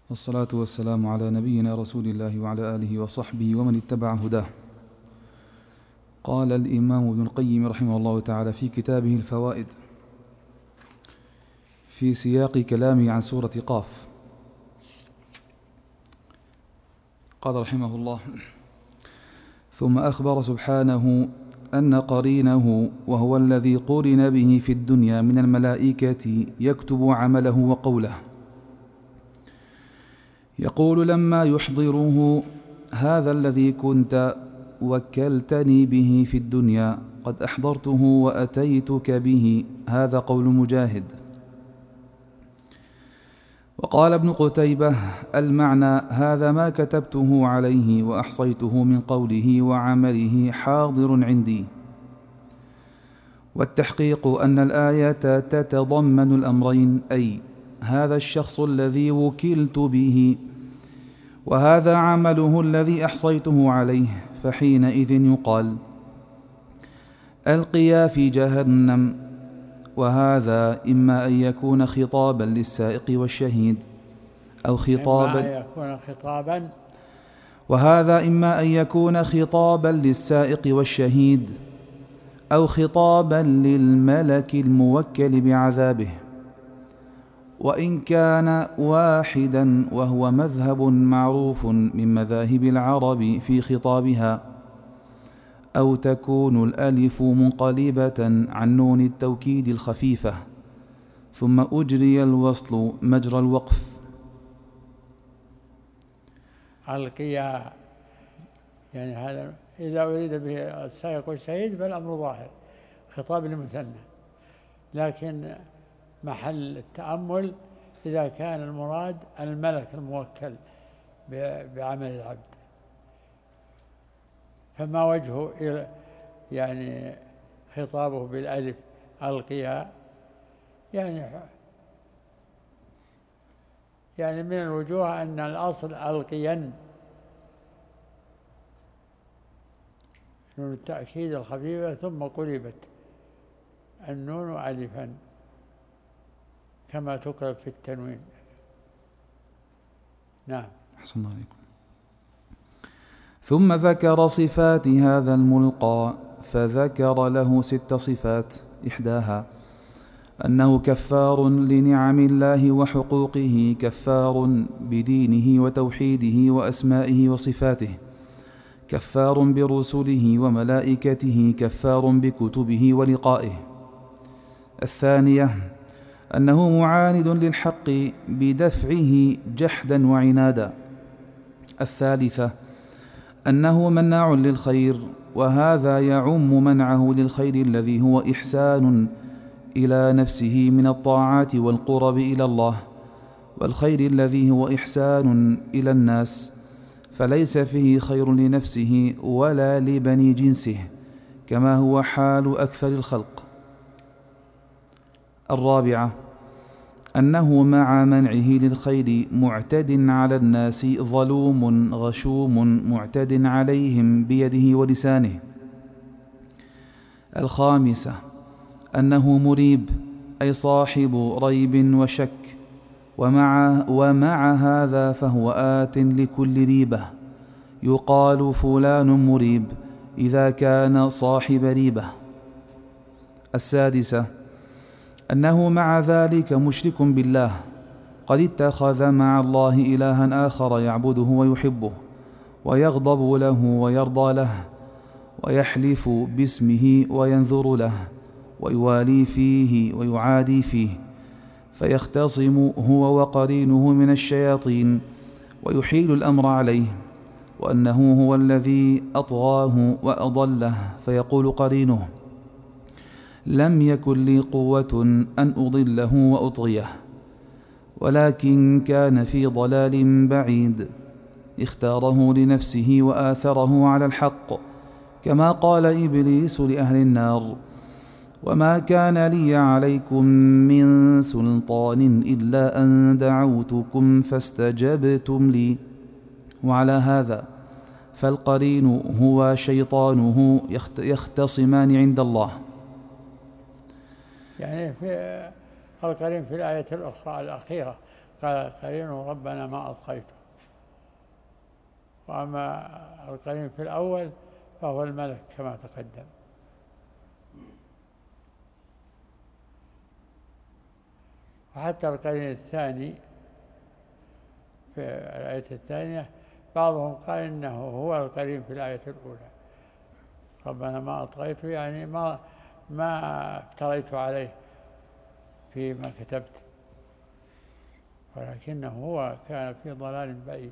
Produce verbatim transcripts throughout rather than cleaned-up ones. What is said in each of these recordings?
والصلاة والسلام على نبينا رسول الله وعلى آله وصحبه ومن اتبع هداه. قال الإمام ابن القيم رحمه الله تعالى في كتابه الفوائد في سياق كلامه عن سورة قاف، قال رحمه الله: ثم أخبر سبحانه أن قرينه وهو الذي قرن به في الدنيا من الملائكة يكتب عمله وقوله، يقول لما يحضره: هذا الذي كنت وكلتني به في الدنيا قد أحضرته وأتيتك به. هذا قول مجاهد. وقال ابن قتيبة: المعنى هذا ما كتبته عليه وأحصيته من قوله وعمله حاضر عندي. والتحقيق أن الآية تتضمن الأمرين، أي هذا الشخص الذي وكلت به وهذا عمله الذي أحصيته عليه، فحينئذ يقال: ألقيا في جهنم. وهذا إما أن يكون خطابا للسائق والشهيد أو خطابا إما أن يكون خطابا وهذا إما أن يكون خطابا للسائق والشهيد أو خطابا للملك الموكل بعذابه. وإن كان واحدا وهو مذهب معروف من مذاهب العرب في خطابها، أو تكون الألف منقلبة عن نون التوكيد الخفيفة ثم أجري الوصل مجرى الوقف. ألقيا، يعني هذا إذا أريد به السائق والشهيد فالأمر ظاهر، خطاب المثنى، لكن محل التأمل إذا كان المراد الملك الموكل بعمل العبد، فما وجهه يعني خطابه بالألف ألقيا؟ يعني يعني من الوجوه أن الأصل ألقيا، نون التأكيد الخفيفة ثم قلبت النون ألفا كما تقلب في التنوين. نعم. أحسن الله عليكم. ثم ذكر صفات هذا الملقى فذكر له ست صفات، إحداها أنه كفار لنعم الله وحقوقه، كفار بدينه وتوحيده وأسمائه وصفاته، كفار برسله وملائكته، كفار بكتبه ولقائه. الثانية أنه معاند للحق بدفعه جحدا وعنادا. الثالثة أنه مناع للخير، وهذا يعم منعه للخير الذي هو إحسان إلى نفسه من الطاعات والقرب إلى الله، والخير الذي هو إحسان إلى الناس، فليس فيه خير لنفسه ولا لبني جنسه كما هو حال أكثر الخلق. الرابعة أنه مع منعه للخير معتد على الناس، ظلوم غشوم معتد عليهم بيده ولسانه. الخامسة أنه مريب، أي صاحب ريب وشك، ومع, ومع هذا فهو آت لكل ريبة، يقال فلان مريب إذا كان صاحب ريبة. السادسة أنه مع ذلك مشرك بالله، قد اتخذ مع الله إلها آخر يعبده ويحبه ويغضب له ويرضى له ويحلف باسمه وينذر له ويوالي فيه ويعادي فيه، فيختصم هو وقرينه من الشياطين ويحيل الأمر عليه، وأنه هو الذي أطغاه وأضله، فيقول قرينه: لم يكن لي قوة أن أضله وأطغيه، ولكن كان في ضلال بعيد، اختاره لنفسه وآثره على الحق، كما قال إبليس لأهل النار: وما كان لي عليكم من سلطان إلا أن دعوتكم فاستجبتم لي. وعلى هذا فالقرين هو شيطانه يختصمان عند الله. يعني في القرين في الآية الأخرى الأخيرة قال قرينه ربنا ما أطغيته. وأما القرين في الأول فهو الملك كما تقدم. وحتى القرين الثاني في الآية الثانية بعضهم قال إنه هو القرين في الآية الأولى، ربنا ما أطغيته يعني ما ما افتريت عليه فيما كتبت، ولكنه هو كان في ضلال بعيد.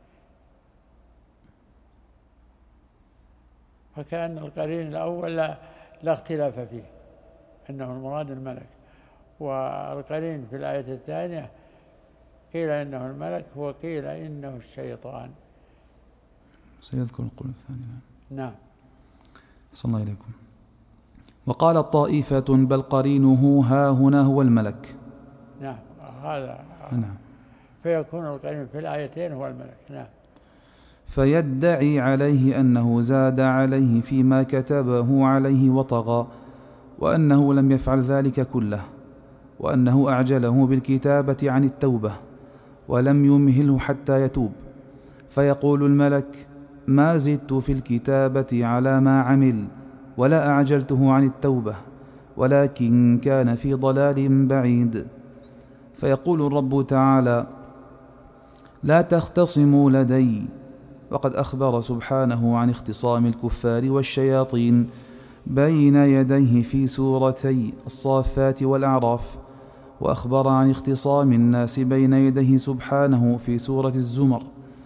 فكأن القرين الأول لا, لا اختلاف فيه أنه المراد الملك، والقرين في الآية الثانية قيل إنه الملك وقيل إنه الشيطان. سيذكر القول الثاني. نعم. صلى الله عليكم. وقال طائفة بل قرينه ها هنا هو الملك. نعم هذا. نعم. فيكون القرين في الآيتين هو الملك. نعم. فيدعي عليه أنه زاد عليه فيما كتبه عليه وطغى، وأنه لم يفعل ذلك كله، وأنه أعجله بالكتابة عن التوبة ولم يمهله حتى يتوب. فيقول الملك ما زدت في الكتابة على ما عمل ولا أعجلته عن التوبة، ولكن كان في ضلال بعيد. فيقول الرب تعالى لا تختصموا لدي، وقد أخبر سبحانه عن اختصام الكفار والشياطين بين يديه في سورتي الصافات والأعراف، وأخبر عن اختصام الناس بين يديه سبحانه في سورة الزمر،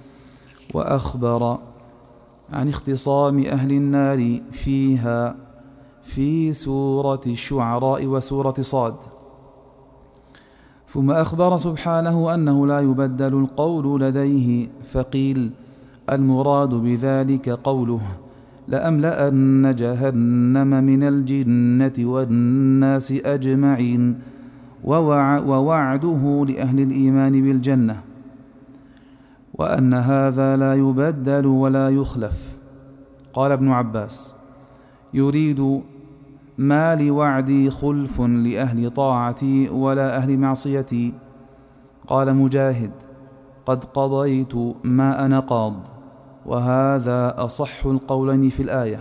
وأخبر عن اختصام أهل النار فيها في سورة الشعراء وسورة صاد. ثم أخبر سبحانه أنه لا يبدل القول لديه، فقيل المراد بذلك قوله لأملأن جهنم من الجنة والناس أجمعين، ووعده لأهل الإيمان بالجنة، وأن هذا لا يبدل ولا يخلف. قال ابن عباس يريد ما لوعدي خلف لأهل طاعتي ولا أهل معصيتي. قال مجاهد قد قضيت ما أنا قاض، وهذا أصح القولين في الآية.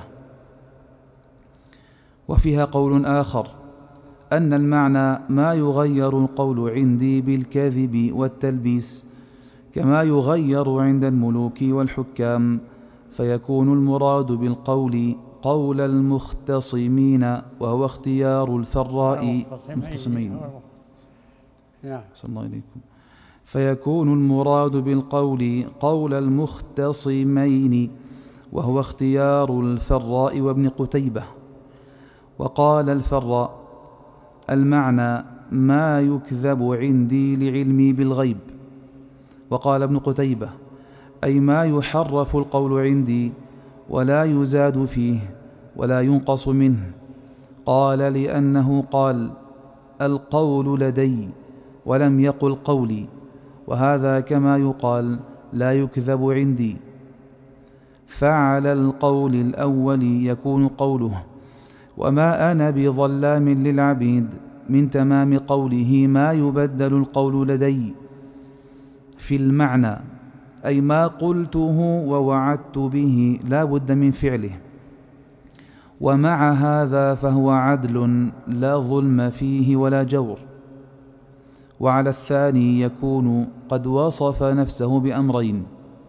وفيها قول آخر أن المعنى ما يغير القول عندي بالكذب والتلبيس كما يغير عند الملوك والحكام، فيكون المراد بالقول قول المختصمين وهو اختيار الفراء مختصمين. نعم. صلى الله عليكم. فيكون المراد بالقول قول المختصمين وهو اختيار الفراء وابن قتيبة. وقال الفراء المعنى ما يكذب عندي لعلمي بالغيب. وقال ابن قتيبة أي ما يحرف القول عندي ولا يزاد فيه ولا ينقص منه. قال لأنه قال القول لدي ولم يقل قولي، وهذا كما يقال لا يكذب عندي. فعلى القول الأول يكون قوله وما أنا بظلام للعبيد من تمام قوله ما يبدل القول لدي في المعنى، أي ما قلته ووعدت به لا بد من فعله. ومع هذا فهو عدل لا ظلم فيه ولا جور. وعلى الثاني يكون قد وصف نفسه بأمرين،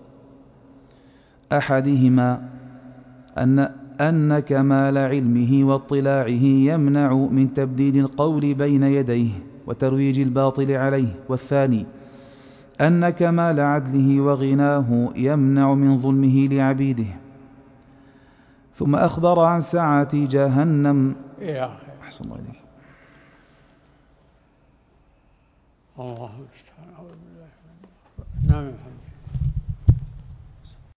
أحدهما أن, أن كمال علمه واطلاعه يمنع من تبديل القول بين يديه وترويج الباطل عليه، والثاني أن كمال عدله وغناه يمنع من ظلمه لعبيده. ثم أخبر عن سعة جهنم إلى آخر. أحسن الله عليك. الله المستعان. نعم الحمد.